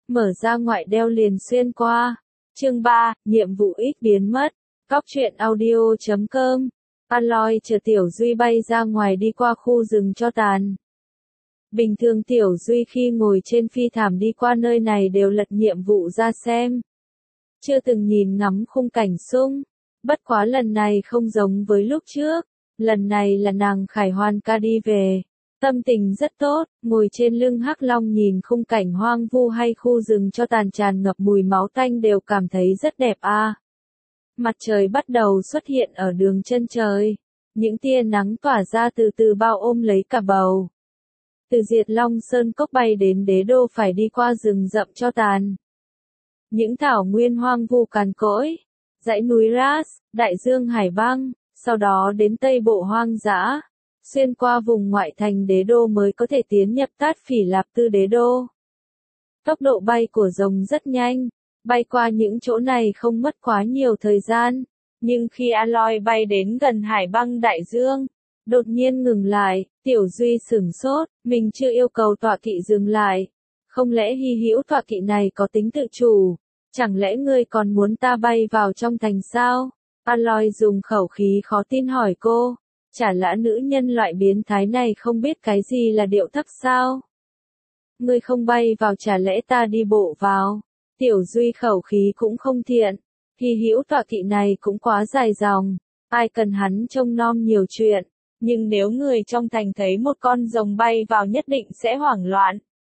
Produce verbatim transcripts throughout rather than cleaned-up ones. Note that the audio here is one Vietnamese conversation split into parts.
mở ra ngoại đeo liền xuyên qua. Chương ba, nhiệm vụ ít biến mất. Góc truyện audio chấm com. Aloy chờ Tiểu Duy bay ra ngoài đi qua khu rừng cho tàn. Bình thường Tiểu Duy khi ngồi trên phi thảm đi qua nơi này đều lật nhiệm vụ ra xem. Chưa từng nhìn ngắm khung cảnh xung. Bất quá lần này không giống với lúc trước. Lần này là nàng Khải Hoàn ca đi về. Tâm tình rất tốt, ngồi trên lưng hắc long nhìn khung cảnh hoang vu hay khu rừng cho tàn tràn ngập mùi máu tanh đều cảm thấy rất đẹp a. À. Mặt trời bắt đầu xuất hiện ở đường chân trời. Những tia nắng tỏa ra từ từ bao ôm lấy cả bầu. Từ Diệt Long Sơn Cốc bay đến đế đô phải đi qua rừng rậm cho tàn. Những thảo nguyên hoang vu cằn cỗi, dãy núi Ras, đại dương hải băng, sau đó đến Tây Bộ hoang dã. Xuyên qua vùng ngoại thành đế đô mới có thể tiến nhập Tát Phỉ Lạp Tư đế đô. Tốc độ bay của rồng rất nhanh, bay qua những chỗ này không mất quá nhiều thời gian, nhưng khi Aloy bay đến gần hải băng đại dương, đột nhiên ngừng lại, Tiểu Duy sửng sốt, mình chưa yêu cầu tọa kỵ dừng lại. Không lẽ hy hữu tọa kỵ này có tính tự chủ? Chẳng lẽ ngươi còn muốn ta bay vào trong thành sao? Aloy dùng khẩu khí khó tin hỏi cô. Chả lẽ nữ nhân loại biến thái này không biết cái gì là điệu thấp sao? Ngươi không bay vào chả lẽ ta đi bộ vào? Tiểu Duy khẩu khí cũng không thiện. Hy hữu tọa kỵ này cũng quá dài dòng. Ai cần hắn trông nom nhiều chuyện. Nhưng nếu người trong thành thấy một con rồng bay vào nhất định sẽ hoảng loạn.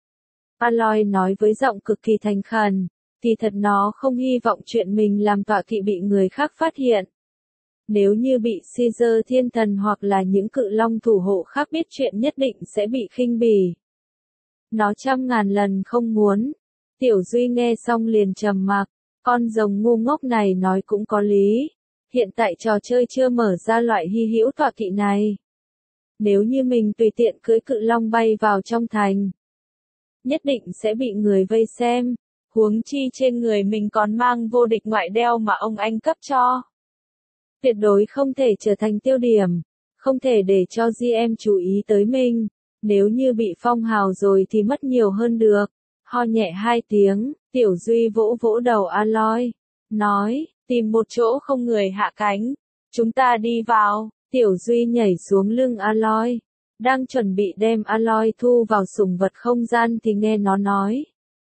Aloy nói với giọng cực kỳ thành khẩn. Thì thật nó không hy vọng chuyện mình làm tọa kỵ bị người khác phát hiện. Nếu như bị Caesar thiên thần hoặc là những cự long thủ hộ khác biết chuyện nhất định sẽ bị khinh bỉ. Nó trăm ngàn lần không muốn. Tiểu Duy nghe xong liền trầm mặc. Con rồng ngu ngốc này nói cũng có lý. Hiện tại trò chơi chưa mở ra loại hy hữu tọa kỵ này. Nếu như mình tùy tiện cưỡi cự long bay vào trong thành, nhất định sẽ bị người vây xem. Huống chi trên người mình còn mang vô địch ngoại đeo mà ông anh cấp cho. Tuyệt đối không thể trở thành tiêu điểm, không thể để cho giê em chú ý tới mình, nếu như bị phong hào rồi thì mất nhiều hơn được. Ho nhẹ hai tiếng, Tiểu Duy vỗ vỗ đầu Aloy, nói, tìm một chỗ không người hạ cánh, chúng ta đi vào. Tiểu Duy nhảy xuống lưng Aloy, đang chuẩn bị đem Aloy thu vào sủng vật không gian thì nghe nó nói.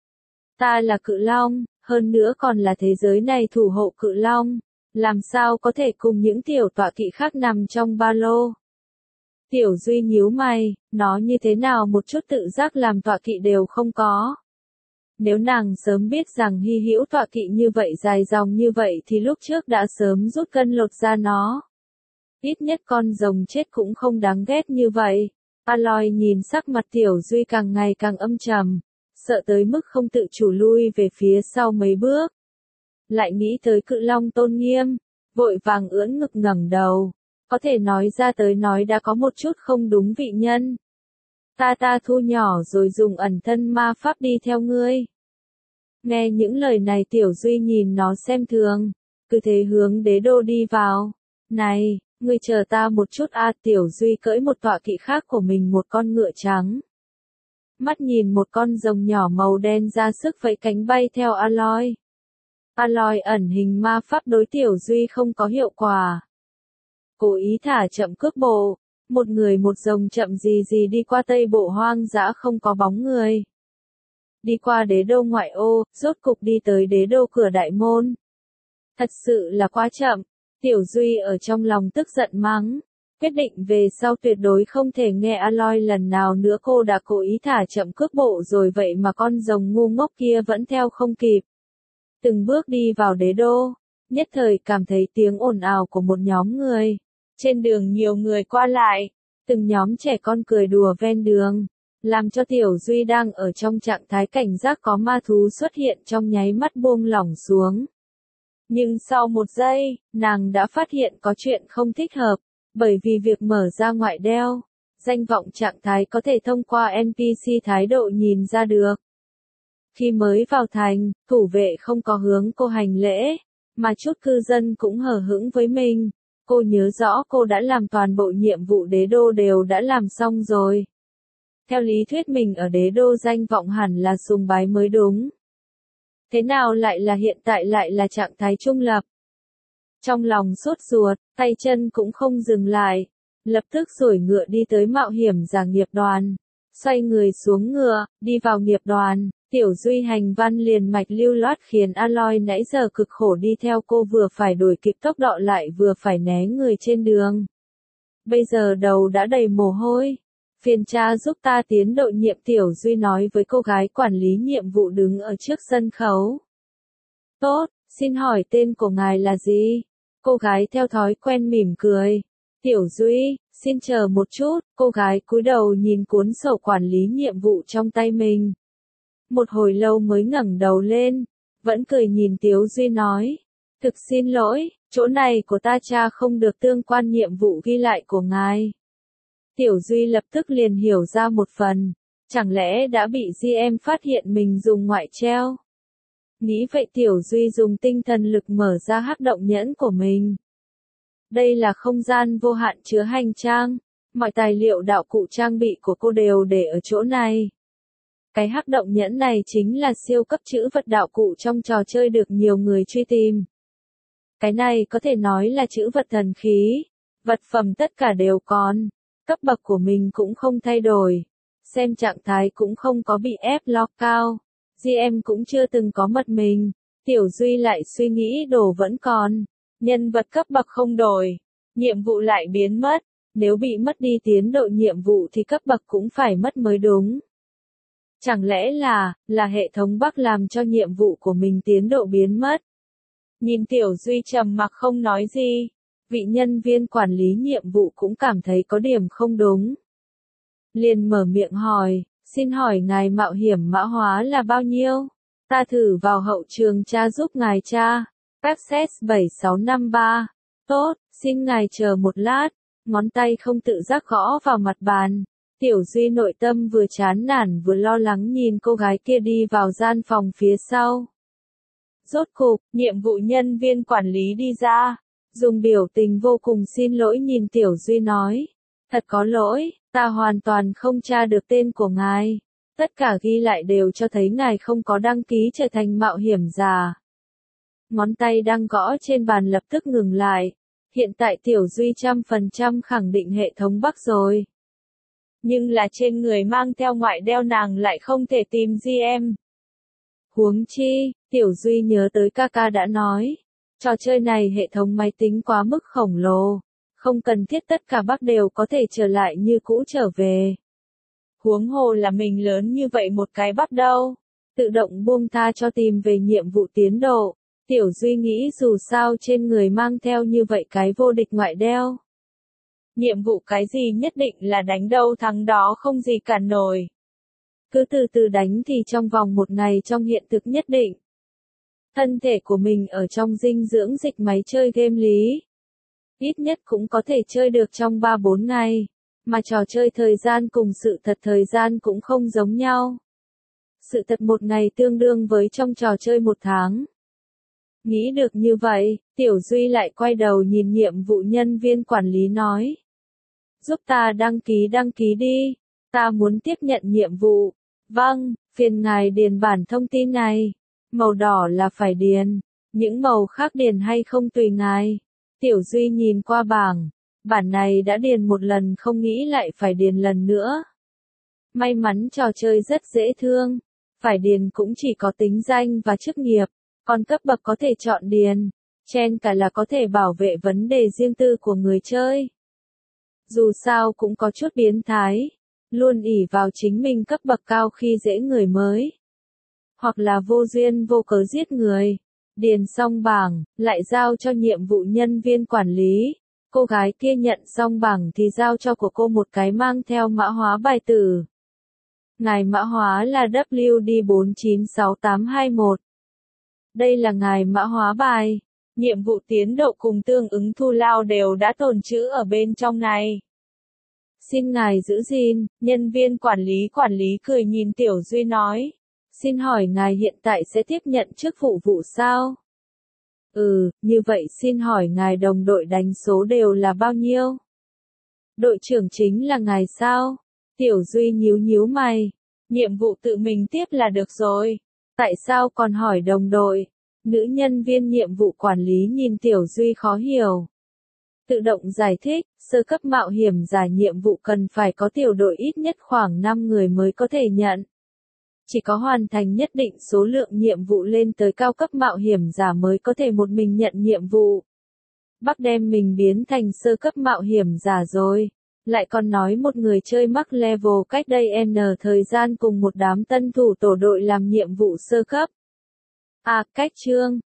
Ta là cự long, hơn nữa còn là thế giới này thủ hộ cự long. Làm sao có thể cùng những tiểu tọa kỵ khác nằm trong ba lô? Tiểu Duy nhíu mày, nó như thế nào một chút tự giác làm tọa kỵ đều không có. Nếu nàng sớm biết rằng hy hữu tọa kỵ như vậy dài dòng như vậy thì lúc trước đã sớm rút cân lột ra nó. Ít nhất con rồng chết cũng không đáng ghét như vậy. Aloy nhìn sắc mặt Tiểu Duy càng ngày càng âm trầm, sợ tới mức không tự chủ lui về phía sau mấy bước. Lại nghĩ tới cự long tôn nghiêm, vội vàng ưỡn ngực ngẩng đầu, có thể nói ra tới nói đã có một chút không đúng vị nhân. Ta ta thu nhỏ rồi dùng ẩn thân ma pháp đi theo ngươi. Nghe những lời này Tiểu Duy nhìn nó xem thường, cứ thế hướng đế đô đi vào. Này, ngươi chờ ta một chút a. Tiểu Duy cưỡi một tọa kỵ khác của mình, một con ngựa trắng. Mắt nhìn một con rồng nhỏ màu đen ra sức vẫy cánh bay theo Aloy. Aloy ẩn hình ma pháp đối Tiểu Duy không có hiệu quả. Cố ý thả chậm cước bộ, một người một rồng chậm gì gì đi qua Tây Bộ hoang dã không có bóng người. Đi qua đế đô ngoại ô, rốt cục đi tới đế đô cửa đại môn. Thật sự là quá chậm, Tiểu Duy ở trong lòng tức giận mắng. Quyết định về sau tuyệt đối không thể nghe Aloy lần nào nữa. Cô đã cố ý thả chậm cước bộ rồi vậy mà con rồng ngu ngốc kia vẫn theo không kịp. Từng bước đi vào đế đô, nhất thời cảm thấy tiếng ồn ào của một nhóm người. Trên đường nhiều người qua lại, từng nhóm trẻ con cười đùa ven đường, làm cho Tiểu Duy đang ở trong trạng thái cảnh giác có ma thú xuất hiện trong nháy mắt buông lỏng xuống. Nhưng sau một giây, nàng đã phát hiện có chuyện không thích hợp, bởi vì việc mở ra ngoại đeo, danh vọng trạng thái có thể thông qua en pê xê thái độ nhìn ra được. Khi mới vào thành, thủ vệ không có hướng cô hành lễ, mà chút cư dân cũng hờ hững với mình. Cô nhớ rõ cô đã làm toàn bộ nhiệm vụ đế đô đều đã làm xong rồi. Theo lý thuyết mình ở đế đô danh vọng hẳn là sùng bái mới đúng. Thế nào lại là hiện tại lại là trạng thái trung lập? Trong lòng sốt ruột, tay chân cũng không dừng lại. Lập tức rồi ngựa đi tới mạo hiểm giả nghiệp đoàn. Xoay người xuống ngựa, đi vào nghiệp đoàn. Tiểu Duy hành văn liền mạch lưu loát khiến Aloy nãy giờ cực khổ đi theo cô vừa phải đuổi kịp tốc độ lại vừa phải né người trên đường. Bây giờ đầu đã đầy mồ hôi. Phiền cha giúp ta tiến đội nhiệm, Tiểu Duy nói với cô gái quản lý nhiệm vụ đứng ở trước sân khấu. Tốt, xin hỏi tên của ngài là gì? Cô gái theo thói quen mỉm cười. Tiểu Duy, xin chờ một chút, cô gái cúi đầu nhìn cuốn sổ quản lý nhiệm vụ trong tay mình. Một hồi lâu mới ngẩng đầu lên, vẫn cười nhìn Tiểu Duy nói. Thực xin lỗi, chỗ này của ta tra không được tương quan nhiệm vụ ghi lại của ngài. Tiểu Duy lập tức liền hiểu ra một phần, chẳng lẽ đã bị giê em phát hiện mình dùng ngoại treo. Nghĩ vậy Tiểu Duy dùng tinh thần lực mở ra hắc động nhẫn của mình. Đây là không gian vô hạn chứa hành trang, mọi tài liệu đạo cụ trang bị của cô đều để ở chỗ này. Cái hắc động nhẫn này chính là siêu cấp trữ vật đạo cụ trong trò chơi được nhiều người truy tìm. Cái này có thể nói là trữ vật thần khí, vật phẩm tất cả đều còn, cấp bậc của mình cũng không thay đổi, xem trạng thái cũng không có bị ép lock cao, giê em cũng chưa từng có mật mình, Tiểu Duy lại suy nghĩ đồ vẫn còn, nhân vật cấp bậc không đổi, nhiệm vụ lại biến mất, nếu bị mất đi tiến độ nhiệm vụ thì cấp bậc cũng phải mất mới đúng. Chẳng lẽ là, là hệ thống bug làm cho nhiệm vụ của mình tiến độ biến mất? Nhìn Tiểu Duy trầm mặc không nói gì, vị nhân viên quản lý nhiệm vụ cũng cảm thấy có điểm không đúng. Liền mở miệng hỏi, xin hỏi ngài mạo hiểm mã hóa là bao nhiêu? Ta thử vào hậu trường tra giúp ngài tra. Access bảy sáu năm ba. Tốt, xin ngài chờ một lát. Ngón tay không tự giác gõ vào mặt bàn. Tiểu Duy nội tâm vừa chán nản vừa lo lắng nhìn cô gái kia đi vào gian phòng phía sau. Rốt cục, nhiệm vụ nhân viên quản lý đi ra. Dùng biểu tình vô cùng xin lỗi nhìn Tiểu Duy nói. Thật có lỗi, ta hoàn toàn không tra được tên của ngài. Tất cả ghi lại đều cho thấy ngài không có đăng ký trở thành mạo hiểm giả. Ngón tay đang gõ trên bàn lập tức ngừng lại. Hiện tại Tiểu Duy trăm phần trăm khẳng định hệ thống bug rồi. Nhưng là trên người mang theo ngoại đeo nàng lại không thể tìm giê em. Huống chi, Tiểu Duy nhớ tới Kaka đã nói. Trò chơi này hệ thống máy tính quá mức khổng lồ. Không cần thiết tất cả bug đều có thể trở lại như cũ trở về. Huống hồ là mình lớn như vậy một cái bug đâu. Tự động buông tha cho tìm về nhiệm vụ tiến độ. Tiểu Duy nghĩ dù sao trên người mang theo như vậy cái vô địch ngoại đeo. Nhiệm vụ cái gì nhất định là đánh đâu thắng đó không gì cản nổi. Cứ từ từ đánh thì trong vòng một ngày trong hiện thực nhất định. Thân thể của mình ở trong dinh dưỡng dịch máy chơi game lý. Ít nhất cũng có thể chơi được trong ba bốn ngày. Mà trò chơi thời gian cùng sự thật thời gian cũng không giống nhau. Sự thật một ngày tương đương với trong trò chơi một tháng. Nghĩ được như vậy, Tiểu Duy lại quay đầu nhìn nhiệm vụ nhân viên quản lý nói. Giúp ta đăng ký đăng ký đi, ta muốn tiếp nhận nhiệm vụ. Vâng, phiền ngài điền bản thông tin này. Màu đỏ là phải điền, những màu khác điền hay không tùy ngài. Tiểu Duy nhìn qua bảng, bản này đã điền một lần không nghĩ lại phải điền lần nữa. May mắn trò chơi rất dễ thương, phải điền cũng chỉ có tính danh và chức nghiệp. Còn cấp bậc có thể chọn điền, chen cả là có thể bảo vệ vấn đề riêng tư của người chơi. Dù sao cũng có chút biến thái, luôn ỷ vào chính mình cấp bậc cao khi dễ người mới. Hoặc là vô duyên vô cớ giết người. Điền xong bảng, lại giao cho nhiệm vụ nhân viên quản lý. Cô gái kia nhận xong bảng thì giao cho của cô một cái mang theo mã hóa bài tử. Ngài mã hóa là W D bốn chín sáu tám hai một. Đây là ngài mã hóa bài. Nhiệm vụ tiến độ cùng tương ứng thù lao đều đã tồn trữ ở bên trong này. Xin ngài giữ gìn, nhân viên quản lý quản lý cười nhìn Tiểu Duy nói. Xin hỏi ngài hiện tại sẽ tiếp nhận chức vụ vụ sao? Ừ, như vậy xin hỏi ngài đồng đội đánh số đều là bao nhiêu? Đội trưởng chính là ngài sao? Tiểu Duy nhíu nhíu mày. Nhiệm vụ tự mình tiếp là được rồi. Tại sao còn hỏi đồng đội? Nữ nhân viên nhiệm vụ quản lý nhìn Tiểu Duy khó hiểu. Tự động giải thích, sơ cấp mạo hiểm giả nhiệm vụ cần phải có tiểu đội ít nhất khoảng năm người mới có thể nhận. Chỉ có hoàn thành nhất định số lượng nhiệm vụ lên tới cao cấp mạo hiểm giả mới có thể một mình nhận nhiệm vụ. Bác đem mình biến thành sơ cấp mạo hiểm giả rồi. Lại còn nói một người chơi mắc level cách đây N thời gian cùng một đám tân thủ tổ đội làm nhiệm vụ sơ cấp. À, cách chương.